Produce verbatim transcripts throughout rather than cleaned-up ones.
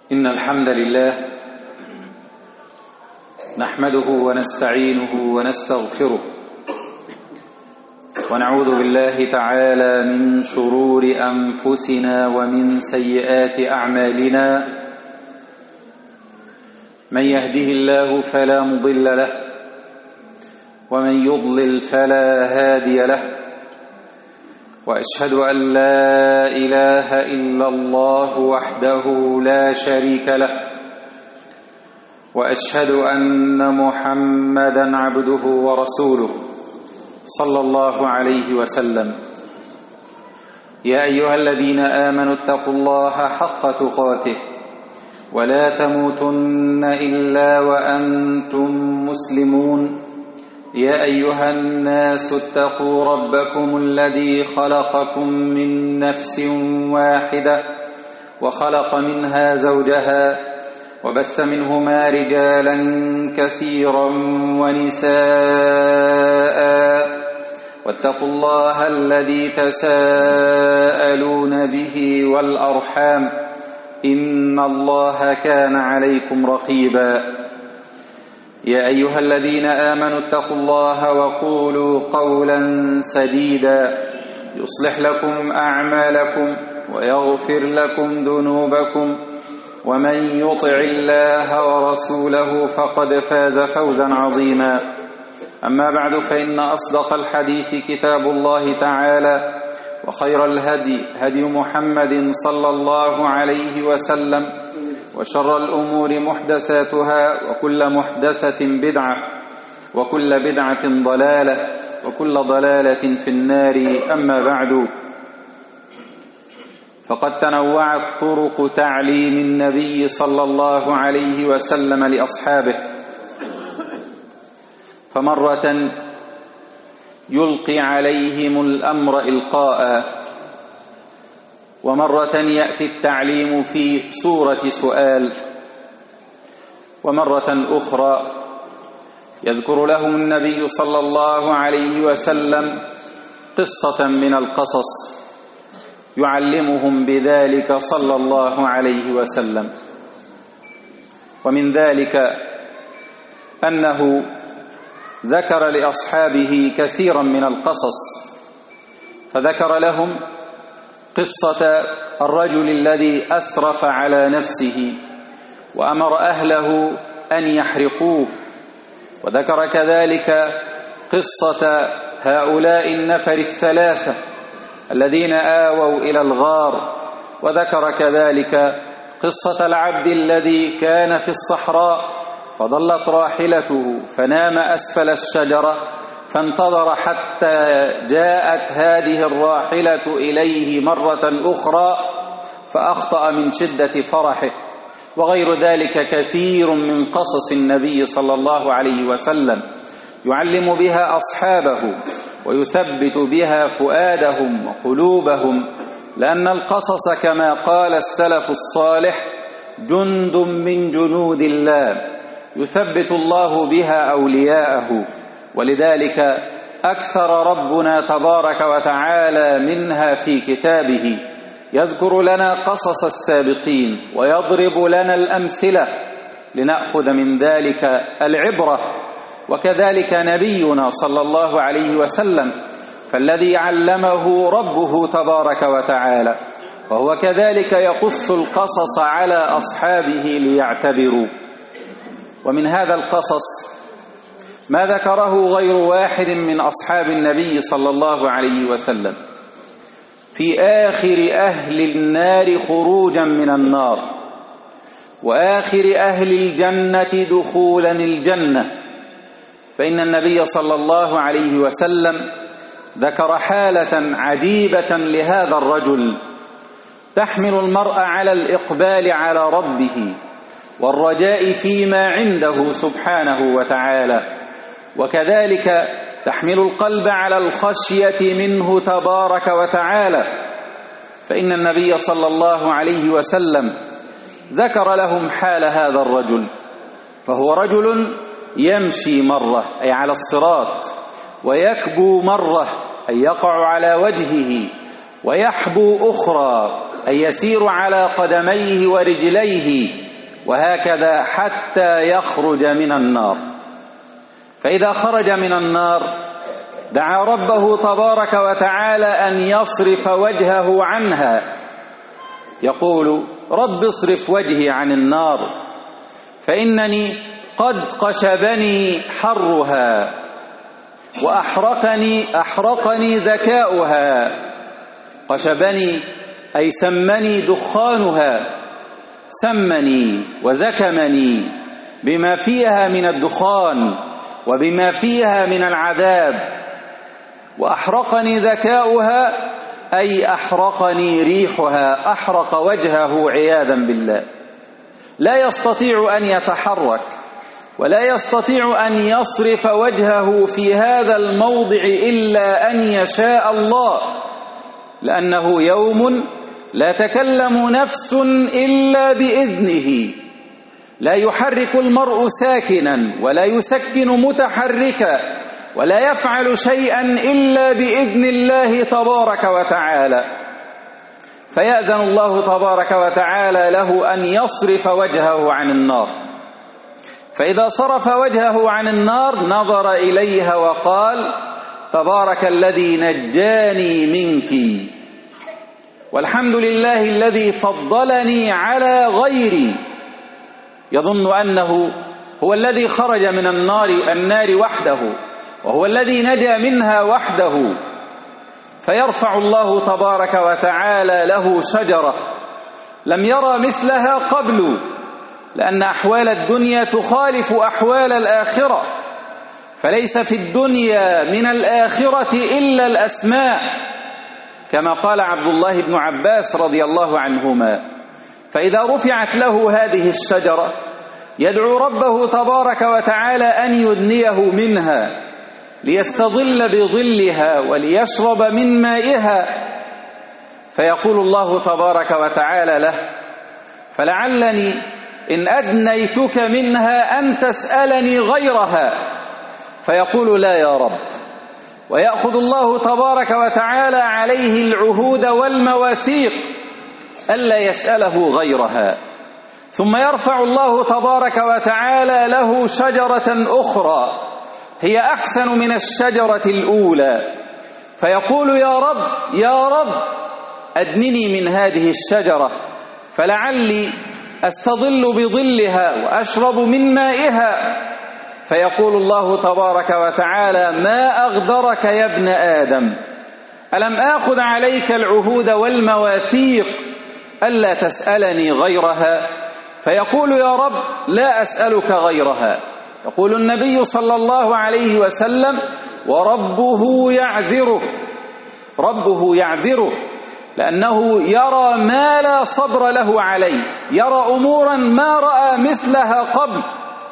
إن الحمد لله نحمده ونستعينه ونستغفره ونعوذ بالله تعالى من شرور أنفسنا ومن سيئات أعمالنا. من يهده الله فلا مضل له ومن يضلل فلا هادي له، وأشهد أن لا إله إلا الله وحده لا شريك له، وأشهد أن محمدًا عبده ورسوله صلى الله عليه وسلم. يا أيها الذين آمنوا اتقوا الله حق تقاته ولا تموتن إلا وأنتم مسلمون. يا أيها الناس اتقوا ربكم الذي خلقكم من نفس واحدة وخلق منها زوجها وبث منهما رجالا كثيرا ونساء، واتقوا الله الذي تساءلون به والأرحام إن الله كان عليكم رقيبا. يا أيها الذين آمنوا اتقوا الله وقولوا قولا سديدا يصلح لكم أعمالكم ويغفر لكم ذنوبكم، ومن يطع الله ورسوله فقد فاز فوزا عظيما. أما بعد، فإن أصدق الحديث كتاب الله تعالى، وخير الهدي هدي محمد صلى الله عليه وسلم، وشر الأمور محدثاتها، وكل محدثة بدعة، وكل بدعة ضلالة، وكل ضلالة في النار. أما بعد، فقد تنوعت طرق تعليم النبي صلى الله عليه وسلم لأصحابه، فمرة يلقي عليهم الأمر إلقاء، ومرة يأتي التعليم في صورة سؤال، ومرة أخرى يذكر لهم النبي صلى الله عليه وسلم قصة من القصص يعلمهم بذلك صلى الله عليه وسلم. ومن ذلك أنه ذكر لأصحابه كثيرا من القصص، فذكر لهم قصة الرجل الذي أسرف على نفسه وأمر أهله أن يحرقوه، وذكر كذلك قصة هؤلاء النفر الثلاثة الذين آووا إلى الغار، وذكر كذلك قصة العبد الذي كان في الصحراء فضلت راحلته فنام أسفل الشجرة فانتظر حتى جاءت هذه الراحلة إليه مرة أخرى فأخطأ من شدة فرحه، وغير ذلك كثير من قصص النبي صلى الله عليه وسلم يعلم بها أصحابه ويثبت بها فؤادهم وقلوبهم، لأن القصص كما قال السلف الصالح جند من جنود الله يثبت الله بها أولياءه، ولذلك أكثر ربنا تبارك وتعالى منها في كتابه، يذكر لنا قصص السابقين ويضرب لنا الأمثلة لنأخذ من ذلك العبرة. وكذلك نبينا صلى الله عليه وسلم، فالذي علمه ربه تبارك وتعالى، وهو كذلك يقص القصص على أصحابه ليعتبروا. ومن هذا القصص ما ذكره غير واحد من أصحاب النبي صلى الله عليه وسلم في آخر أهل النار خروجا من النار، وآخر أهل الجنة دخولا الجنة. فإن النبي صلى الله عليه وسلم ذكر حالة عجيبة لهذا الرجل تحمل المرء على الإقبال على ربه والرجاء فيما عنده سبحانه وتعالى، وكذلك تحمل القلب على الخشية منه تبارك وتعالى. فإن النبي صلى الله عليه وسلم ذكر لهم حال هذا الرجل، فهو رجل يمشي مرة أي على الصراط، ويكبو مرة أي يقع على وجهه، ويحبو أخرى أي يسير على قدميه ورجليه، وهكذا حتى يخرج من النار. فإذا خرج من النار دعا ربه تبارك وتعالى أن يصرف وجهه عنها، يقول: رب اصرف وجهي عن النار فإنني قد قشبني حرها وأحرقني أحرقني ذكاؤها. قشبني أي سمني دخانها، سمني وزكمني بما فيها من الدخان وبما فيها من العذاب. وأحرقني ذكاؤها أي أحرقني ريحها، أحرق وجهه عياذا بالله، لا يستطيع أن يتحرك ولا يستطيع أن يصرف وجهه في هذا الموضع إلا أن يشاء الله، لأنه يوم لا تكلم نفس إلا بإذنه، لا يحرك المرء ساكنا ولا يسكن متحركا ولا يفعل شيئا إلا بإذن الله تبارك وتعالى. فيأذن الله تبارك وتعالى له أن يصرف وجهه عن النار. فإذا صرف وجهه عن النار نظر إليها وقال: تبارك الذي نجاني منك، والحمد لله الذي فضلني على غيري. يظن أنه هو الذي خرج من النار النار وحده، وهو الذي نجا منها وحده. فيرفع الله تبارك وتعالى له شجرة لم يرى مثلها قبل، لأن أحوال الدنيا تخالف أحوال الآخرة، فليس في الدنيا من الآخرة إلا الأسماء، كما قال عبد الله بن عباس رضي الله عنهما. فإذا رفعت له هذه الشجرة يدعو ربه تبارك وتعالى أن يدنيه منها ليستظل بظلها وليشرب من مائها، فيقول الله تبارك وتعالى له: فلعلني إن أدنيتك منها أن تسألني غيرها، فيقول: لا يا رب. ويأخذ الله تبارك وتعالى عليه العهود والمواثيق ألا يسأله غيرها. ثم يرفع الله تبارك وتعالى له شجرة أخرى هي أحسن من الشجرة الأولى، فيقول: يا رب يا رب أدنني من هذه الشجرة فلعلي أستظل بظلها وأشرب من مائها. فيقول الله تبارك وتعالى: ما أغدرك يا ابن آدم، ألم آخذ عليك العهود والمواثيق ألا تسألني غيرها؟ فيقول: يا رب لا أسألك غيرها. يقول النبي صلى الله عليه وسلم: وربه يعذره، ربه يعذره، لأنه يرى ما لا صبر له عليه، يرى أمورا ما رأى مثلها قبل.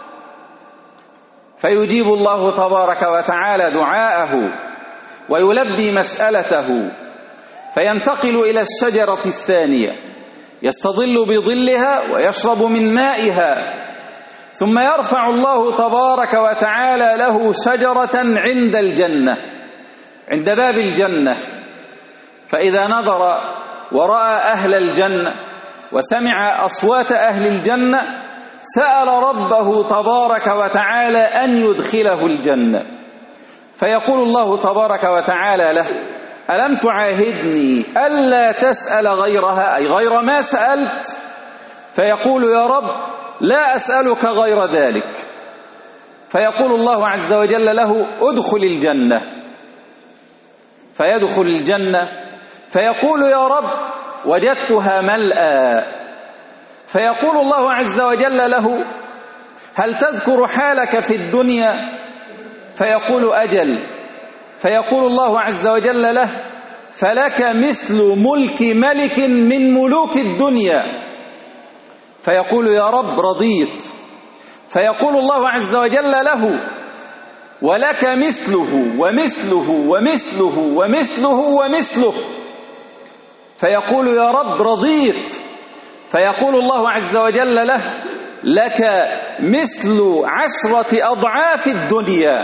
فيجيب الله تبارك وتعالى دعاءه ويلبي مسألته، فينتقل إلى الشجرة الثانية يستظل بظلها ويشرب من مائها. ثم يرفع الله تبارك وتعالى له شجرة عند الجنة، عند باب الجنة، فإذا نظر ورأى أهل الجنة وسمع أصوات أهل الجنة سأل ربه تبارك وتعالى أن يدخله الجنة. فيقول الله تبارك وتعالى له: ألم تعاهدني ألا تسأل غيرها، أي غير ما سألت؟ فيقول: يا رب لا أسألك غير ذلك. فيقول الله عز وجل له: ادخل الجنة. فيدخل الجنة فيقول: يا رب وجدتها ملأى. فيقول الله عز وجل له: هل تذكر حالك في الدنيا؟ فيقول: أجل. فيقول الله عز وجل له: فلك مثل ملك ملك من ملوك الدنيا. فيقول: يا رب رضيت. فيقول الله عز وجل له: ولك مثله ومثله ومثله ومثله ومثله. فيقول: يا رب رضيت. فيقول الله عز وجل له: لك مثل عشرة أضعاف الدنيا.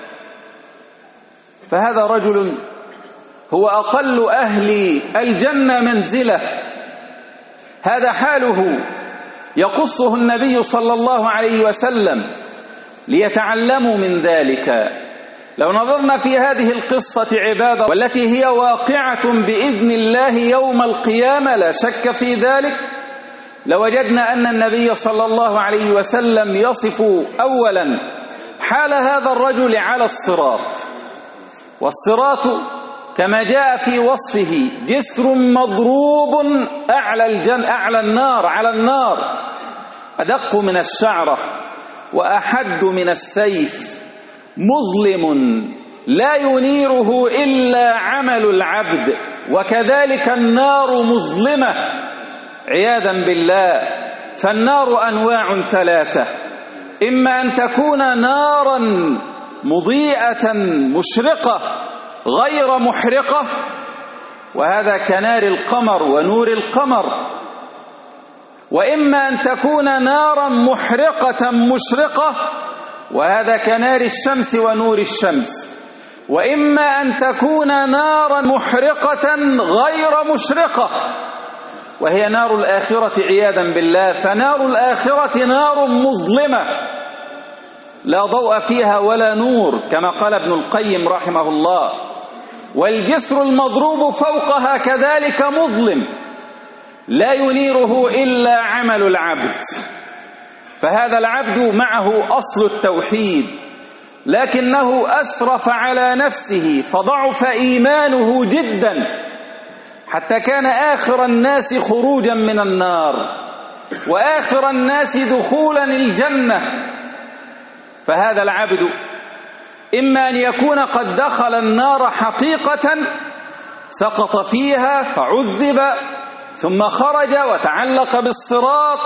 فهذا رجل هو أقل أهل الجنة منزلة، هذا حاله يقصه النبي صلى الله عليه وسلم ليتعلموا من ذلك. لو نظرنا في هذه القصة عبادة والتي هي واقعة بإذن الله يوم القيامة لا شك في ذلك، لوجدنا أن النبي صلى الله عليه وسلم يصف أولا حال هذا الرجل على الصراط. والصراط كما جاء في وصفه جسر مضروب أعلى الجن أعلى النار على النار، أدق من الشعرة وأحد من السيف، مظلم لا ينيره إلا عمل العبد، وكذلك النار مظلمة عياذا بالله. فالنار أنواع ثلاثة، إما أن تكون نارا مضيئة مشرقة غير محرقة، وهذا كنار القمر ونور القمر، وإما أن تكون نارا محرقة مشرقة، وهذا كنار الشمس ونور الشمس، وإما أن تكون نارا محرقة غير مشرقة، وهي نار الآخرة عياذا بالله. فنار الآخرة نار مظلمة لا ضوء فيها ولا نور كما قال ابن القيم رحمه الله. والجسر المضروب فوقها كذلك مظلم لا ينيره إلا عمل العبد. فهذا العبد معه أصل التوحيد، لكنه أسرف على نفسه فضعف إيمانه جدا حتى كان آخر الناس خروجا من النار وآخر الناس دخولا الجنة. فهذا العبد إما أن يكون قد دخل النار حقيقة سقط فيها فعذب ثم خرج وتعلق بالصراط،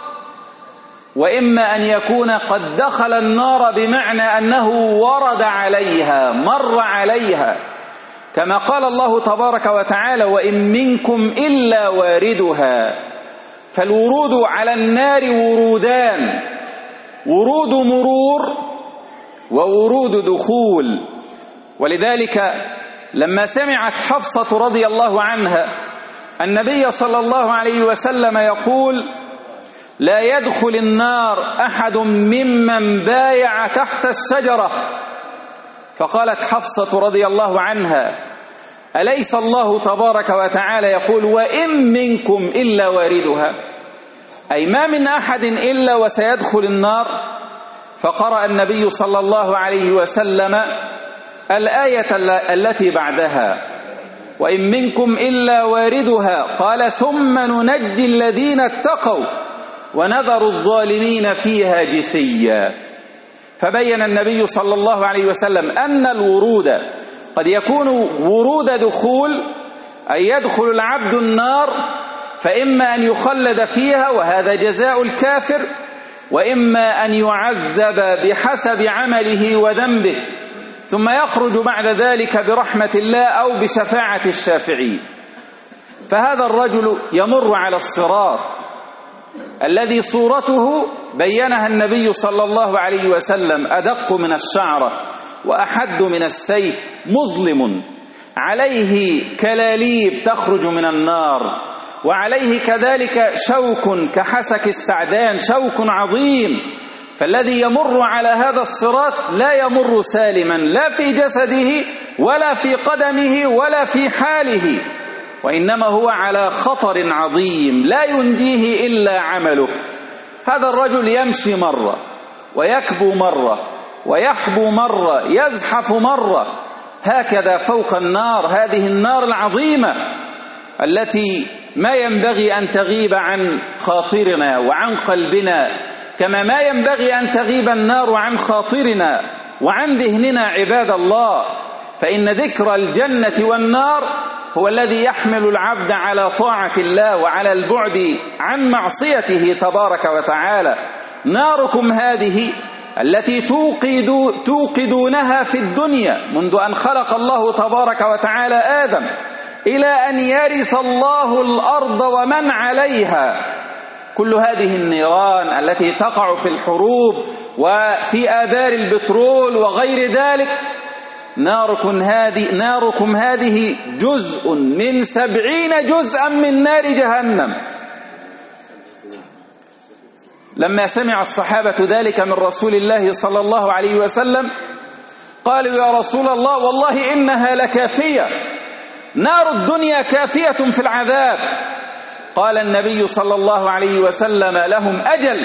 وإما أن يكون قد دخل النار بمعنى أنه ورد عليها مر عليها، كما قال الله تبارك وتعالى: وإن منكم إلا واردها. فالورود على النار ورودان: ورود مرور وورود دخول. ولذلك لما سمعت حفصة رضي الله عنها النبي صلى الله عليه وسلم يقول: لا يدخل النار أحد ممن بايع تحت الشجرة، فقالت حفصة رضي الله عنها: أليس الله تبارك وتعالى يقول: وإن منكم إلا واردها، أي ما من أحد إلا وسيدخل النار؟ فقرأ النبي صلى الله عليه وسلم الآية التي بعدها: وإن منكم إلا واردها، قال: ثم ننجي الذين اتقوا ونذر الظالمين فيها جثيا. فبين النبي صلى الله عليه وسلم أن الورود قد يكون ورود دخول، أي يدخل العبد النار فإما أن يخلد فيها وهذا جزاء الكافر، وإما أن يعذب بحسب عمله وذنبه ثم يخرج بعد ذلك برحمة الله أو بشفاعة الشافعين. فهذا الرجل يمر على الصراط الذي صورته بينها النبي صلى الله عليه وسلم أدق من الشعرة وأحد من السيف، مظلم عليه كلاليب تخرج من النار، وعليه كذلك شوك كحسك السعدان، شوك عظيم. فالذي يمر على هذا الصراط لا يمر سالما، لا في جسده ولا في قدمه ولا في حاله، وإنما هو على خطر عظيم لا ينجيه إلا عمله. هذا الرجل يمشي مرة ويكبو مرة ويحبو مرة، يزحف مرة، هكذا فوق النار، هذه النار العظيمة التي ما ينبغي أن تغيب عن خاطرنا وعن قلبنا، كما ما ينبغي أن تغيب النار عن خاطرنا وعن ذهننا عباد الله. فإن ذكر الجنة والنار هو الذي يحمل العبد على طاعة الله وعلى البعد عن معصيته تبارك وتعالى. ناركم هذه التي توقد توقدونها في الدنيا منذ أن خلق الله تبارك وتعالى آدم إلى أن يرث الله الأرض ومن عليها، كل هذه النيران التي تقع في الحروب وفي آبار البترول وغير ذلك، ناركم هذه ناركم هذه جزء من سبعين جزءا من نار جهنم. لما سمع الصحابة ذلك من رسول الله صلى الله عليه وسلم قالوا يا رسول الله والله إنها لكافية، نار الدنيا كافية في العذاب. قال النبي صلى الله عليه وسلم لهم أجل،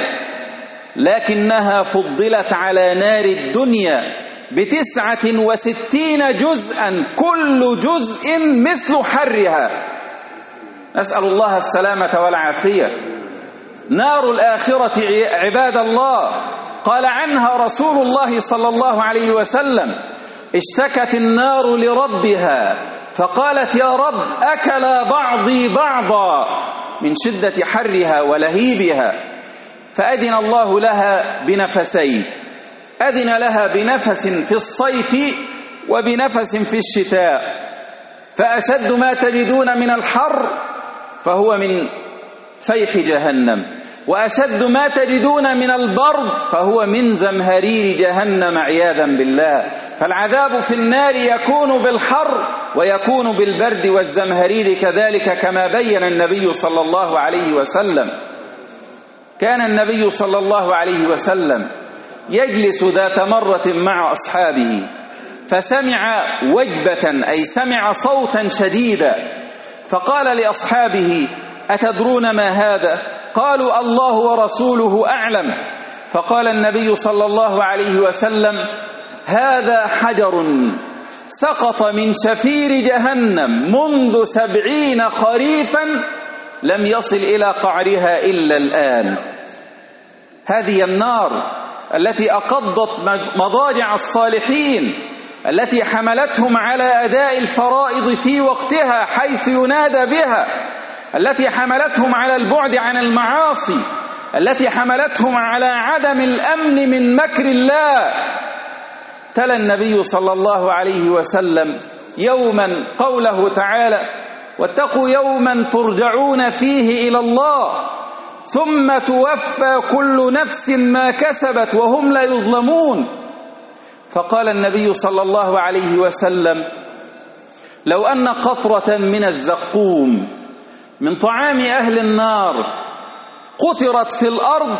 لكنها فضلت على نار الدنيا بتسعة وستين جزءا كل جزء مثل حرها. نسأل الله السلامة والعافية. نار الآخرة عباد الله قال عنها رسول الله صلى الله عليه وسلم اشتكت النار لربها فقالت يا رب أكل بعضي بعضا من شدة حرها ولهيبها، فأذن الله لها بنفسين، أذن لها بنفس في الصيف وبنفس في الشتاء، فأشد ما تجدون من الحر فهو من فيح جهنم، وأشد ما تجدون من البرد فهو من زمهرير جهنم عياذا بالله. فالعذاب في النار يكون بالحر ويكون بالبرد والزمهرير كذلك كما بين النبي صلى الله عليه وسلم. كان النبي صلى الله عليه وسلم يجلس ذات مرة مع أصحابه فسمع وجبة أي سمع صوتا شديدا، فقال لأصحابه أتدرون ما هذا؟ قالوا الله ورسوله أعلم. فقال النبي صلى الله عليه وسلم هذا حجر سقط من شفير جهنم منذ سبعين خريفا لم يصل إلى قعرها إلا الآن. هذه النار التي أقضت مضاجع الصالحين، التي حملتهم على أداء الفرائض في وقتها حيث ينادى بها، التي حملتهم على البعد عن المعاصي، التي حملتهم على عدم الأمن من مكر الله. تلا النبي صلى الله عليه وسلم يوما قوله تعالى واتقوا يوما ترجعون فيه إلى الله ثم توفى كل نفس ما كسبت وهم لا يظلمون. فقال النبي صلى الله عليه وسلم لو أن قطرة من الزقوم من طعام أهل النار قطرت في الأرض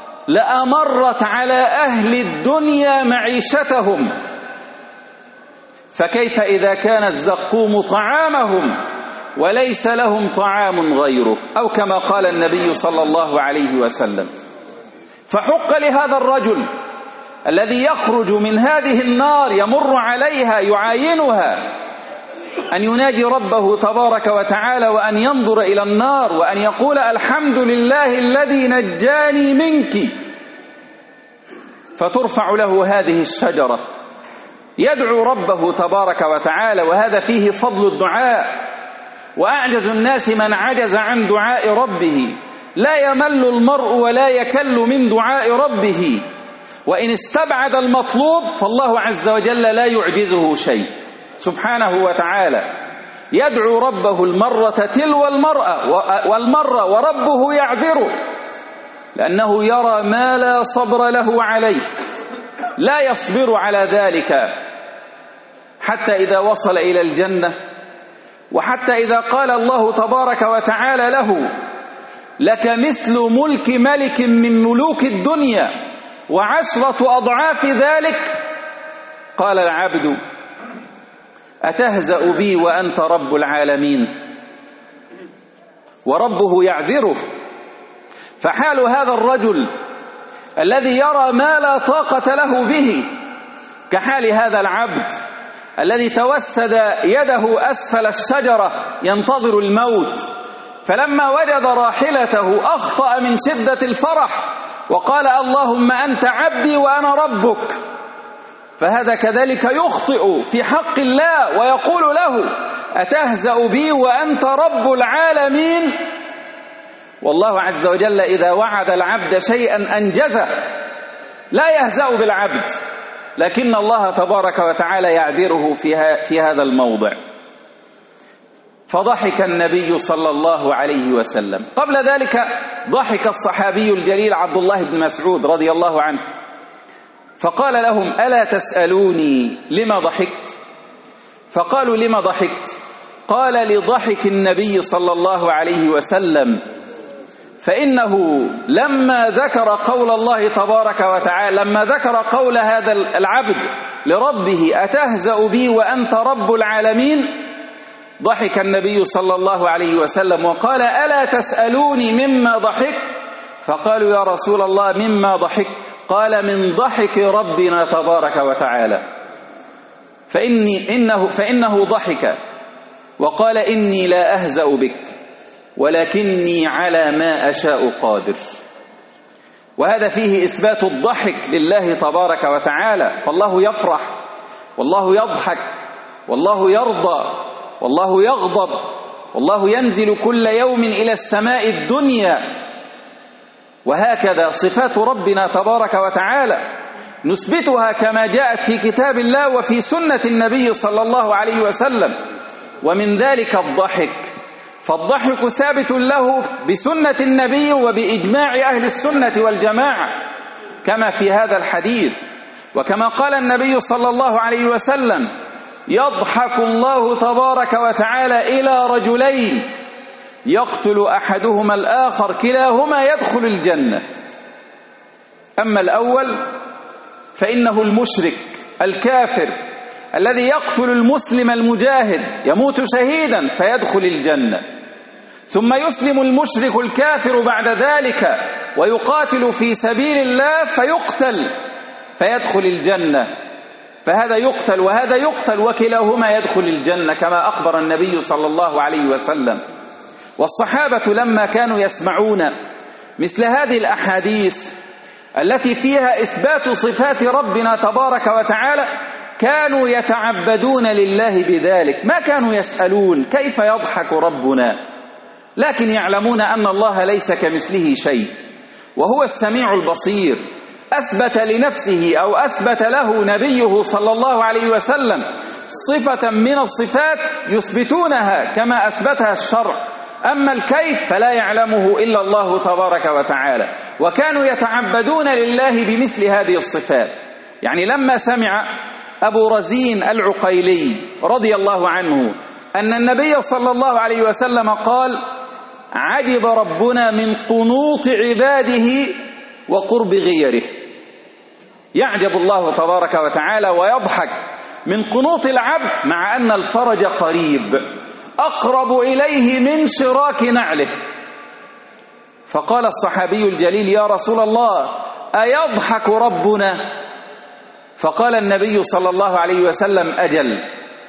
لأمرت على أهل الدنيا معيشتهم، فكيف إذا كان الزقوم طعامهم وليس لهم طعام غيره، أو كما قال النبي صلى الله عليه وسلم. فحق لهذا الرجل الذي يخرج من هذه النار يمر عليها يعاينها أن يناجي ربه تبارك وتعالى وأن ينظر إلى النار وأن يقول الحمد لله الذي نجاني منك، فترفع له هذه الشجرة يدعو ربه تبارك وتعالى. وهذا فيه فضل الدعاء، وأعجز الناس من عجز عن دعاء ربه. لا يمل المرء ولا يكل من دعاء ربه، وإن استبعد المطلوب فالله عز وجل لا يعجزه شيء سبحانه وتعالى. يدعو ربه المرة تلو المرأة والمرة وربه يعذره، لأنه يرى ما لا صبر له عليه، لا يصبر على ذلك حتى إذا وصل إلى الجنة، وحتى إذا قال الله تبارك وتعالى له لك مثل ملك ملك من ملوك الدنيا وعشرة أضعاف ذلك، قال العبد أتهزأ بي وأنت رب العالمين، وربه يعذره. فحال هذا الرجل الذي يرى ما لا طاقة له به كحال هذا العبد الذي توسد يده أسفل الشجرة ينتظر الموت، فلما وجد راحلته أخطأ من شدة الفرح وقال اللهم أنت عبدي وأنا ربك. فهذا كذلك يخطئ في حق الله ويقول له أتهزأ بي وأنت رب العالمين. والله عز وجل إذا وعد العبد شيئا أنجزه، لا يهزأ بالعبد، لكن الله تبارك وتعالى يعذره في هذا الموضع. فضحك النبي صلى الله عليه وسلم. قبل ذلك ضحك الصحابي الجليل عبد الله بن مسعود رضي الله عنه، فقال لهم ألا تسألوني لما ضحكت؟ فقالوا لما ضحكت؟ قال لضحك النبي صلى الله عليه وسلم فإنه لما ذكر قول الله تبارك وتعالى، لما ذكر قول هذا العبد لربه أتهزأ بي وأنت رب العالمين، ضحك النبي صلى الله عليه وسلم وقال ألا تسألوني مما ضحك؟ فقالوا يا رسول الله مما ضحك؟ قال من ضحك ربنا تبارك وتعالى. فإني إنه فإنه ضحك وقال إني لا أهزأ بك ولكني على ما أشاء قادر. وهذا فيه إثبات الضحك لله تبارك وتعالى، فالله يفرح والله يضحك والله يرضى والله يغضب والله ينزل كل يوم إلى السماء الدنيا. وهكذا صفات ربنا تبارك وتعالى نثبتها كما جاءت في كتاب الله وفي سنة النبي صلى الله عليه وسلم. ومن ذلك الضحك، فالضحك ثابت له بسنة النبي وبإجماع أهل السنة والجماعة كما في هذا الحديث، وكما قال النبي صلى الله عليه وسلم يضحك الله تبارك وتعالى إلى رجلين يقتل أحدهما الآخر كلاهما يدخل الجنة. أما الأول فإنه المشرك الكافر الذي يقتل المسلم المجاهد يموت شهيدا فيدخل الجنة، ثم يسلم المشرك الكافر بعد ذلك ويقاتل في سبيل الله فيقتل فيدخل الجنة. فهذا يقتل وهذا يقتل وكلاهما يدخل الجنة كما أخبر النبي صلى الله عليه وسلم. والصحابة لما كانوا يسمعون مثل هذه الأحاديث التي فيها إثبات صفات ربنا تبارك وتعالى كانوا يتعبدون لله بذلك، ما كانوا يسألون كيف يضحك ربنا، لكن يعلمون أن الله ليس كمثله شيء وهو السميع البصير. أثبت لنفسه أو أثبت له نبيه صلى الله عليه وسلم صفة من الصفات يثبتونها كما أثبتها الشرع، أما الكيف فلا يعلمه إلا الله تبارك وتعالى. وكانوا يتعبدون لله بمثل هذه الصفات. يعني لما سمع أبو رزين العقيلي رضي الله عنه أن النبي صلى الله عليه وسلم قال عجب ربنا من قنوط عباده وقرب غيره، يعجب الله تبارك وتعالى ويضحك من قنوط العبد مع أن الفرج قريب أقرب إليه من شراك نعله. فقال الصحابي الجليل يا رسول الله أيضحك ربنا؟ فقال النبي صلى الله عليه وسلم أجل.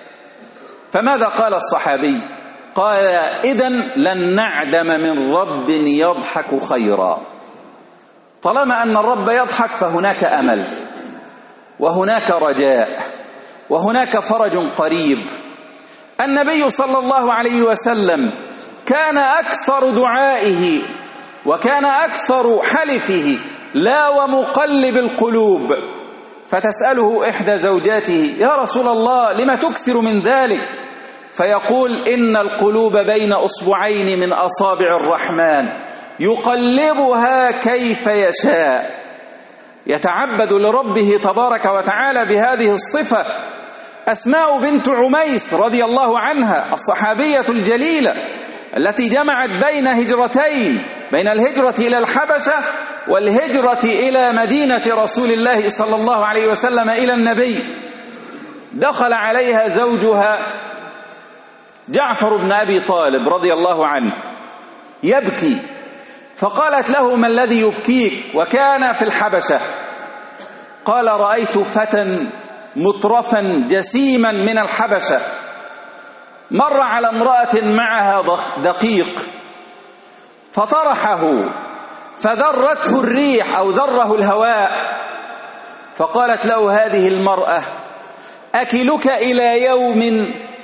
فماذا قال الصحابي؟ قال إذن لن نعدم من رب يضحك خيرا. طالما أن الرب يضحك فهناك أمل وهناك رجاء وهناك فرج قريب. النبي صلى الله عليه وسلم كان أكثر دعائه وكان أكثر حلفه لا ومقلب القلوب، فتسأله إحدى زوجاته يا رسول الله لما تكثر من ذلك؟ فيقول إن القلوب بين أصبعين من أصابع الرحمن يقلبها كيف يشاء. يتعبد لربه تبارك وتعالى بهذه الصفة. أسماء بنت عميس رضي الله عنها الصحابية الجليلة التي جمعت بين هجرتين، بين الهجرة إلى الحبشة والهجرة إلى مدينة رسول الله صلى الله عليه وسلم إلى النبي، دخل عليها زوجها جعفر بن أبي طالب رضي الله عنه يبكي، فقالت له ما الذي يبكيك؟ وكان في الحبشة. قال رأيت فتى مطرفا جسيما من الحبشة مر على امرأة معها دقيق فطرحه فذرته الريح أو ذره الهواء، فقالت له هذه المرأة أكلك إلى يوم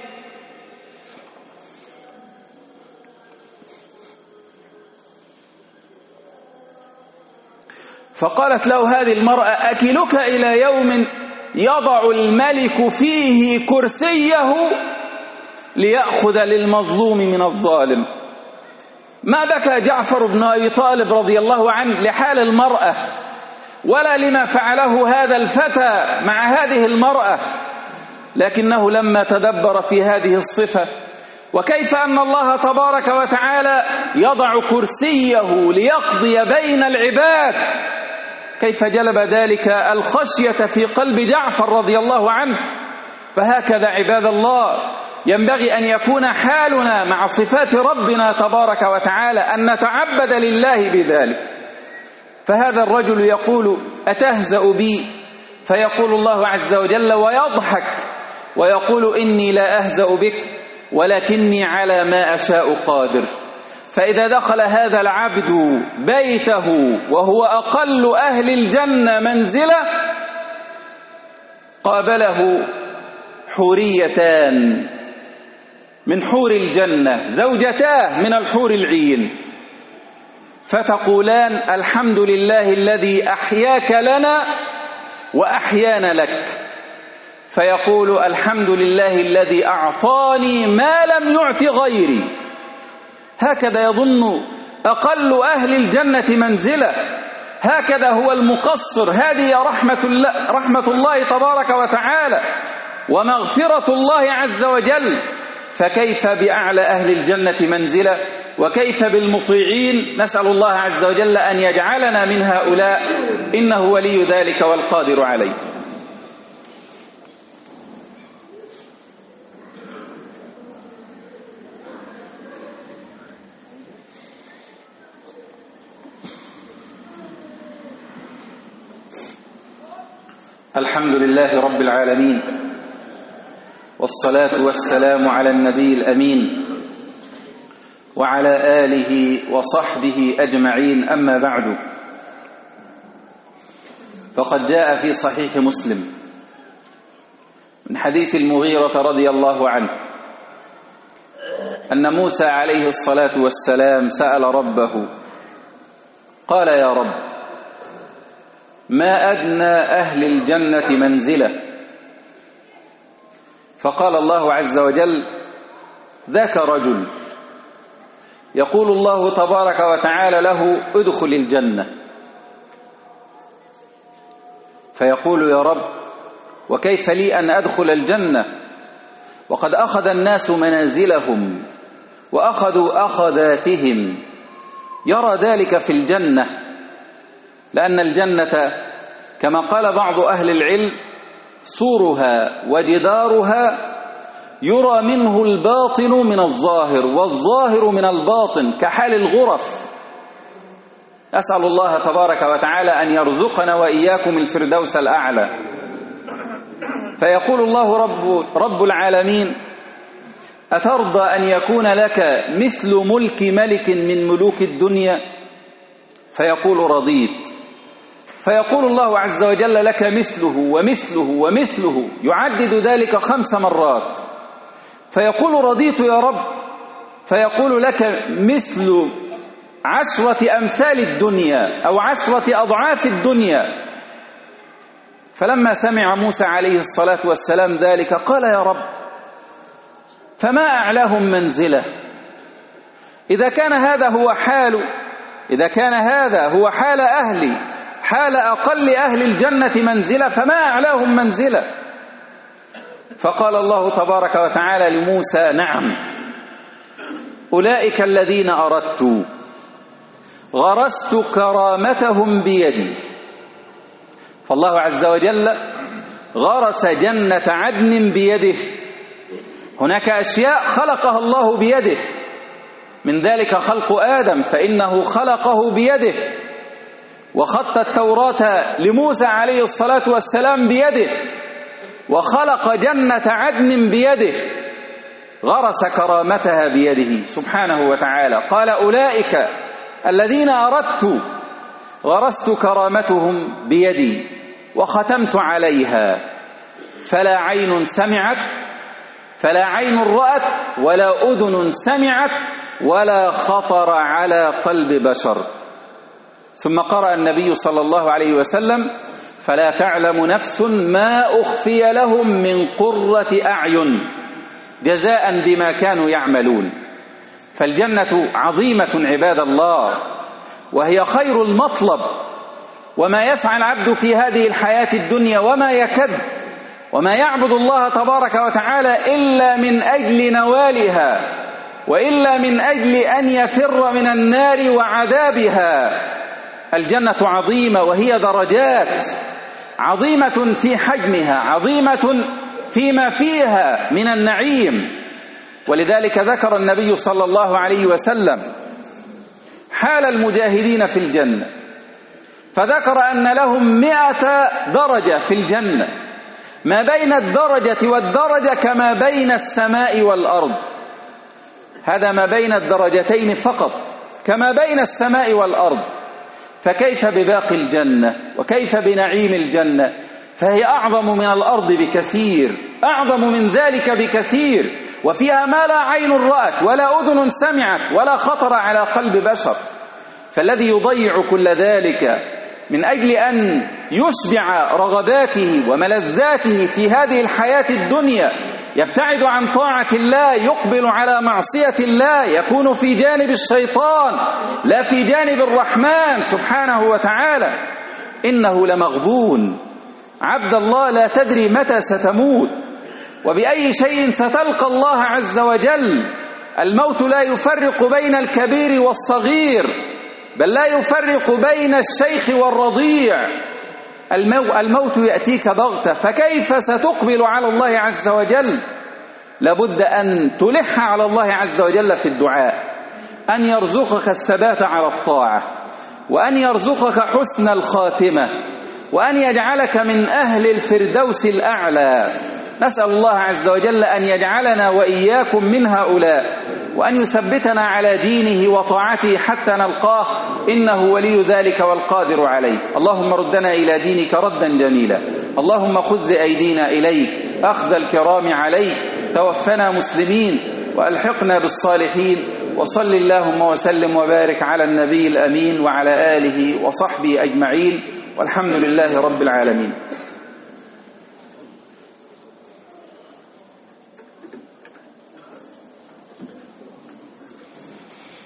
فقالت له هذه المرأة أكلك إلى يوم يضع الملك فيه كرسيه ليأخذ للمظلوم من الظالم. ما بكى جعفر بن أبي طالب رضي الله عنه لحال المرأة ولا لما فعله هذا الفتى مع هذه المرأة، لكنه لما تدبر في هذه الصفة وكيف أن الله تبارك وتعالى يضع كرسيه ليقضي بين العباد، كيف جلب ذلك الخشية في قلب جعفر رضي الله عنه. فهكذا عباد الله ينبغي أن يكون حالنا مع صفات ربنا تبارك وتعالى، أن نتعبد لله بذلك. فهذا الرجل يقول: أتهزأ بي؟ فيقول الله عز وجل ويضحك ويقول: إني لا أهزأ بك ولكني على ما أشاء قادر. فإذا دخل هذا العبد بيته وهو أقل أهل الجنة منزلة قابله حوريتان من حور الجنة، زوجتاه من الحور العين، فتقولان: الحمد لله الذي أحياك لنا وأحيانا لك. فيقول: الحمد لله الذي أعطاني ما لم يعط غيري. هكذا يظن أقل أهل الجنة منزلة، هكذا هو المقصر. هذه رحمة الله, رحمة الله تبارك وتعالى ومغفرة الله عز وجل. فكيف بأعلى أهل الجنة منزلة، وكيف بالمطيعين؟ نسأل الله عز وجل أن يجعلنا من هؤلاء، إنه ولي ذلك والقادر عليه. الحمد لله رب العالمين، والصلاة والسلام على النبي الأمين وعلى آله وصحبه أجمعين، أما بعد. فقد جاء في صحيح مسلم من حديث المغيرة رضي الله عنه أن موسى عليه الصلاة والسلام سأل ربه قال: يا رب، ما أدنى أهل الجنة منزلة؟ فقال الله عز وجل: ذاك رجل يقول الله تبارك وتعالى له: ادخل الجنة. فيقول: يا رب، وكيف لي أن أدخل الجنة وقد أخذ الناس منازلهم وأخذوا أخذاتهم؟ يرى ذلك في الجنة، لأن الجنة كما قال بعض أهل العلم سورها وجدارها يرى منه الباطن من الظاهر والظاهر من الباطن، كحال الغرف. أسأل الله تبارك وتعالى أن يرزقنا وإياكم الفردوس الأعلى. فيقول الله رب, رب العالمين: أترضى أن يكون لك مثل ملك ملك من ملوك الدنيا؟ فيقول: رضيت. فيقول الله عز وجل: لك مثله ومثله ومثله، يعدد ذلك خمس مرات. فيقول: رضيت يا رب. فيقول: لك مثل عشرة أمثال الدنيا أو عشرة أضعاف الدنيا. فلما سمع موسى عليه الصلاة والسلام ذلك قال: يا رب، فما أعلاهم منزلة؟ إذا كان هذا هو حال إذا كان هذا هو حال أهلي، حال أقل أهل الجنة منزلة، فما أعلاهم منزلة؟ فقال الله تبارك وتعالى لموسى: نعم، أولئك الذين أردت غرست كرامتهم بيدي. فالله عز وجل غرس جنة عدن بيده. هناك أشياء خلقها الله بيده، من ذلك خلق آدم فإنه خلقه بيده، وخط التوراة لموسى عليه الصلاة والسلام بيده، وخلق جنة عدن بيده، غرس كرامتها بيده سبحانه وتعالى. قال: أولئك الذين أردت غرست كرامتهم بيدي وختمت عليها، فلا عين سمعت فلا عين رأت ولا أذن سمعت ولا خطر على قلب بشر. ثم قرأ النبي صلى الله عليه وسلم: فلا تعلم نفس ما أخفي لهم من قرة أعين جزاء بما كانوا يعملون. فالجنة عظيمة عباد الله، وهي خير المطلب، وما يسعى العبد في هذه الحياة الدنيا وما يكد وما يعبد الله تبارك وتعالى إلا من أجل نوالها وإلا من أجل أن يفر من النار وعذابها. الجنة عظيمة وهي درجات، عظيمة في حجمها، عظيمة فيما فيها من النعيم. ولذلك ذكر النبي صلى الله عليه وسلم حال المجاهدين في الجنة، فذكر أن لهم مئة درجة في الجنة، ما بين الدرجة والدرجة كما بين السماء والأرض. هذا ما بين الدرجتين فقط، كما بين السماء والأرض. فكيف بباقي الجنة وكيف بنعيم الجنة؟ فهي أعظم من الأرض بكثير، أعظم من ذلك بكثير، وفيها ما لا عين رأت ولا أذن سمعت ولا خطر على قلب بشر. فالذي يضيع كل ذلك من أجل أن يشبع رغباته وملذاته في هذه الحياة الدنيا، يبتعد عن طاعة الله، يقبل على معصية الله، يكون في جانب الشيطان لا في جانب الرحمن سبحانه وتعالى، إنه لمغبون. عبد الله، لا تدري متى ستموت وبأي شيء ستلقى الله عز وجل. الموت لا يفرق بين الكبير والصغير، بل لا يفرق بين الشيخ والرضيع. الموت يأتيك بغتة، فكيف ستقبل على الله عز وجل؟ لابد أن تلح على الله عز وجل في الدعاء، أن يرزقك الثبات على الطاعة، وأن يرزقك حسن الخاتمة، وأن يجعلك من أهل الفردوس الأعلى. نسأل الله عز وجل أن يجعلنا وإياكم من هؤلاء، وأن يثبتنا على دينه وطاعته حتى نلقاه، إنه ولي ذلك والقادر عليه. اللهم ردنا إلى دينك ردا جميلا، اللهم خذ بأيدينا إليك أخذ الكرام عليك، توفنا مسلمين وألحقنا بالصالحين. وصل اللهم وسلم وبارك على النبي الأمين وعلى آله وصحبه أجمعين، والحمد لله رب العالمين.